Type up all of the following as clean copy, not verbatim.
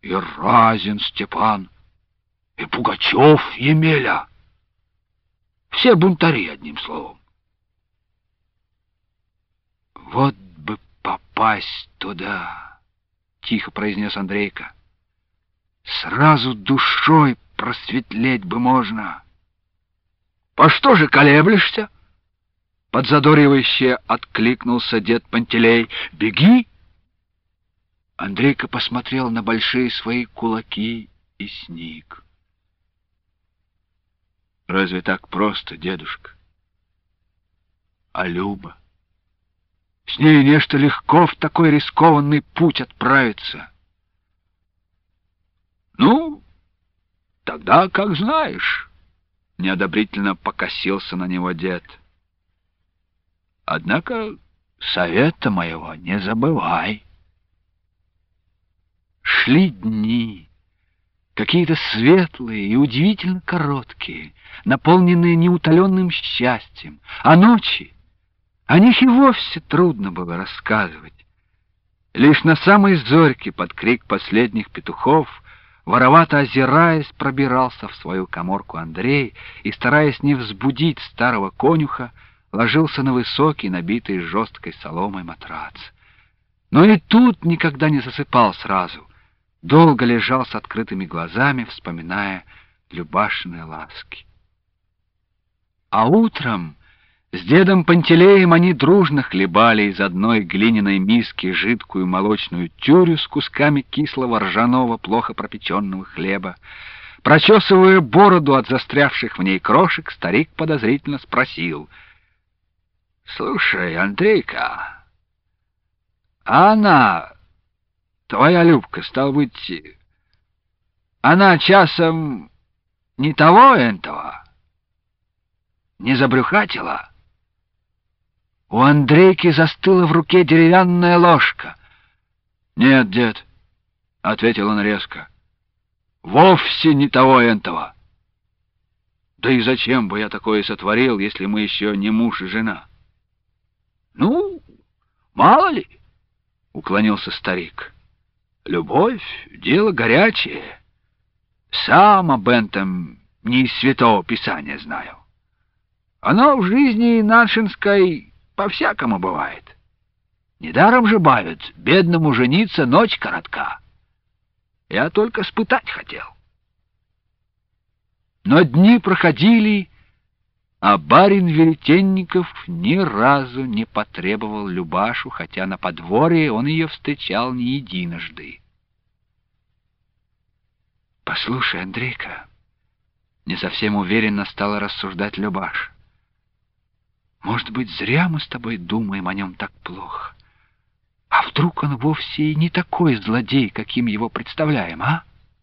и Разин Степан, и Пугачев Емеля. Все бунтари, одним словом. Вот бы попасть туда, — тихо произнес Андрейка. Сразу душой просветлеть бы можно. По что же колеблешься? Подзадоривающе откликнулся дед Пантелей. Беги! Андрейка посмотрел на большие свои кулаки и сник. Разве так просто, дедушка? А Люба? С ней нечто легко в такой рискованный путь отправиться. Ну, тогда как знаешь, — неодобрительно покосился на него дед. Однако совета моего не забывай. Шли дни, какие-то светлые и удивительно короткие, наполненные неутоленным счастьем, а ночи, о них и вовсе трудно было рассказывать. Лишь на самой зорьке под крик последних петухов, воровато озираясь, пробирался в свою каморку Андрей и, стараясь не взбудить старого конюха, ложился на высокий, набитый жесткой соломой матрац. Но и тут никогда не засыпал сразу. Долго лежал с открытыми глазами, вспоминая Любашины ласки. А утром с дедом Пантелеем они дружно хлебали из одной глиняной миски жидкую молочную тюрю с кусками кислого ржаного, плохо пропеченного хлеба. Прочесывая бороду от застрявших в ней крошек, старик подозрительно спросил: «Слушай, Андрейка, а она, твоя Любка, стал быть, она часом не того энтова? Не забрюхатила?» У Андрейки застыла в руке деревянная ложка. «Нет, дед», — ответил он резко, — «вовсе не того энтова. Да и зачем бы я такое сотворил, если мы еще не муж и жена?» «Ну, мало ли», — уклонился старик. «Любовь — дело горячее. Сам об этом не из Святого Писания знаю. Оно в жизни нашинской по-всякому бывает. Недаром же бавят, бедному жениться ночь коротка. Я только спытать хотел». Но дни проходили, а барин Веретенников ни разу не потребовал Любашу, хотя на подворье он ее встречал не единожды. «Послушай, Андрейка», — не совсем уверенно стала рассуждать Любаша, «может быть, зря мы с тобой думаем о нем так плохо? А вдруг он вовсе и не такой злодей, каким его представляем, а?»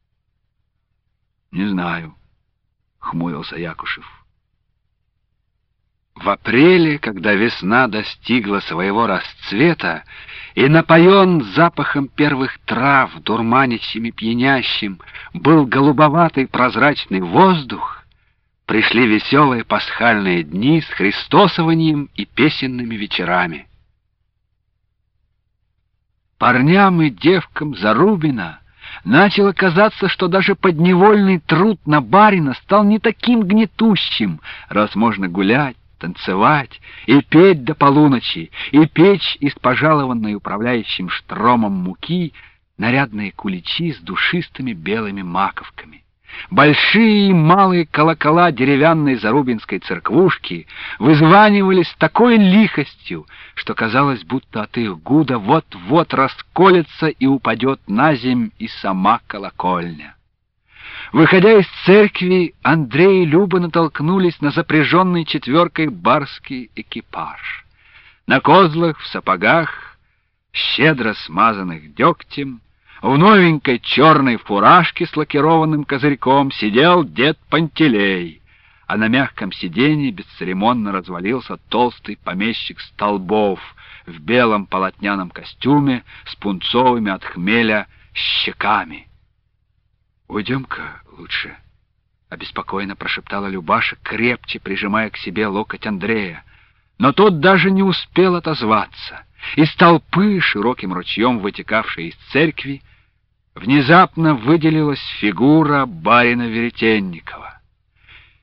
«Не знаю», — хмурился Якушев. В апреле, когда весна достигла своего расцвета, и напоен запахом первых трав, дурманящим и пьянящим, был голубоватый прозрачный воздух, пришли веселые пасхальные дни с христосованием и песенными вечерами. Парням и девкам Зарубина начало казаться, что даже подневольный труд на барина стал не таким гнетущим, раз можно гулять, танцевать и петь до полуночи, и печь из пожалованной управляющим Штромом муки нарядные куличи с душистыми белыми маковками. Большие и малые колокола деревянной зарубинской церквушки вызванивали с такой лихостью, что казалось, будто от их гуда вот-вот расколется и упадет на земь и сама колокольня. Выходя из церкви, Андрей и Люба натолкнулись на запряженный четверкой барский экипаж. На козлах, в сапогах, щедро смазанных дегтем, в новенькой черной фуражке с лакированным козырьком сидел дед Пантелей, а на мягком сиденье бесцеремонно развалился толстый помещик Столбов в белом полотняном костюме с пунцовыми от хмеля щеками. «Уйдем-ка лучше», — обеспокоенно прошептала Любаша, крепче прижимая к себе локоть Андрея. Но тот даже не успел отозваться. Из толпы, широким ручьем вытекавшей из церкви, Внезапно выделилась фигура барина Веретенникова.